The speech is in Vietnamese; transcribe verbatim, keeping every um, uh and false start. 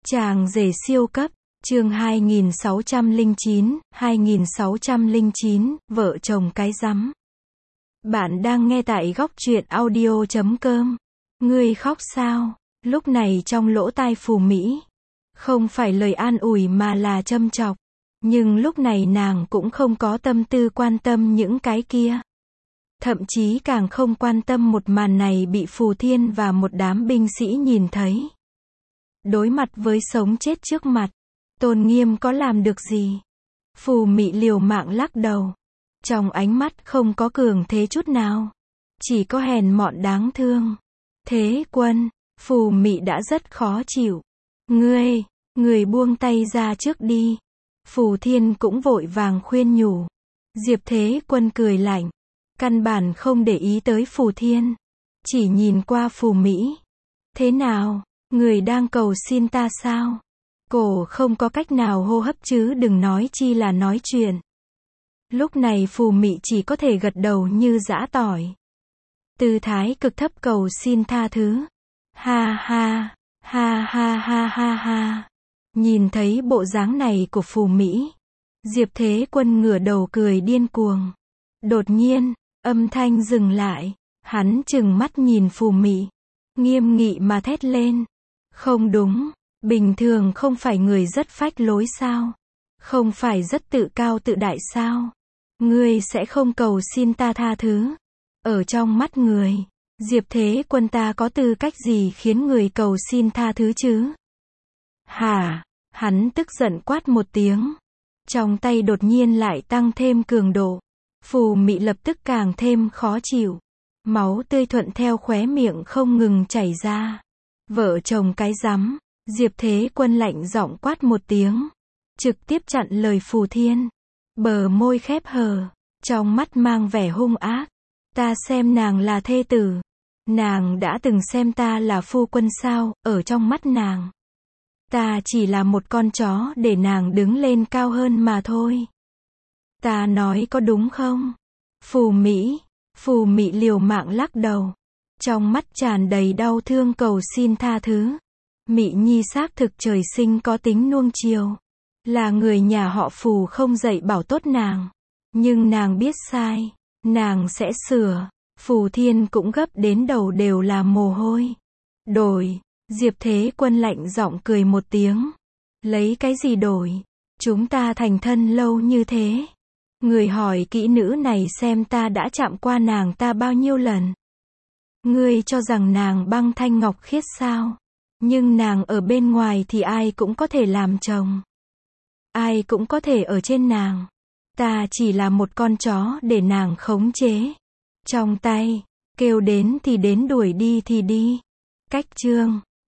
Chàng rể siêu cấp, chương hai nghìn sáu trăm lẻ chín, hai nghìn sáu trăm lẻ chín, vợ chồng cái rắm. Bạn đang nghe tại góc truyện audio chấm com. Ngươi khóc sao? Lúc này trong lỗ tai Phù Mỹ, không phải lời an ủi mà là châm chọc. Nhưng lúc này nàng cũng không có tâm tư quan tâm những cái kia. Thậm chí càng không quan tâm một màn này bị Phù Thiên và một đám binh sĩ nhìn thấy. Đối mặt với sống chết trước mặt, Tôn Nghiêm có làm được gì? Phù Mị liều mạng lắc đầu. Trong ánh mắt không có cường thế chút nào. Chỉ có hèn mọn đáng thương. Thế Quân, Phù Mị đã rất khó chịu. Ngươi, người buông tay ra trước đi. Phù Thiên cũng vội vàng khuyên nhủ. Diệp Thế Quân cười lạnh. Căn bản không để ý tới Phù Thiên. Chỉ nhìn qua Phù Mỹ. Thế nào? Người đang cầu xin ta sao? Cổ không có cách nào hô hấp chứ đừng nói chi là nói chuyện. Lúc này Phù Mị chỉ có thể gật đầu như giã tỏi. Tư thái cực thấp cầu xin tha thứ. Ha ha, ha ha ha ha ha. Nhìn thấy bộ dáng này của Phù Mỹ, Diệp Thế Quân ngửa đầu cười điên cuồng. Đột nhiên, âm thanh dừng lại. Hắn trừng mắt nhìn Phù Mị, nghiêm nghị mà thét lên. Không đúng, bình thường không phải người rất phách lối sao? Không phải rất tự cao tự đại sao? Ngươi sẽ không cầu xin ta tha thứ? Ở trong mắt người, Diệp Thế Quân ta có tư cách gì khiến người cầu xin tha thứ chứ? Hả? Hắn tức giận quát một tiếng. Trong tay đột nhiên lại tăng thêm cường độ. Phù Mị lập tức càng thêm khó chịu. Máu tươi thuận theo khóe miệng không ngừng chảy ra. Vợ chồng cái rắm. Diệp Thế Quân lạnh giọng quát một tiếng. Trực tiếp chặn lời Phù Thiên. Bờ môi khép hờ. Trong mắt mang vẻ hung ác. Ta xem nàng là thê tử. Nàng đã từng xem ta là phu quân sao? Ở trong mắt nàng, ta chỉ là một con chó để nàng đứng lên cao hơn mà thôi. Ta nói có đúng không? Phù Mỹ. Phù Mị liều mạng lắc đầu. Trong mắt tràn đầy đau thương cầu xin tha thứ. Mị Nhi xác thực trời sinh có tính nuông chiều. Là người nhà họ Phù không dạy bảo tốt nàng. Nhưng nàng biết sai. Nàng sẽ sửa. Phù Thiên cũng gấp đến đầu đều là mồ hôi. Đổi. Diệp Thế Quân lạnh giọng cười một tiếng. Lấy cái gì đổi? Chúng ta thành thân lâu như thế. Người hỏi kỹ nữ này xem ta đã chạm qua nàng ta bao nhiêu lần. Ngươi cho rằng nàng băng thanh ngọc khiết sao? Nhưng nàng ở bên ngoài thì ai cũng có thể làm chồng. Ai cũng có thể ở trên nàng. Ta chỉ là một con chó để nàng khống chế. Trong tay, kêu đến thì đến đuổi đi thì đi. Cách chương.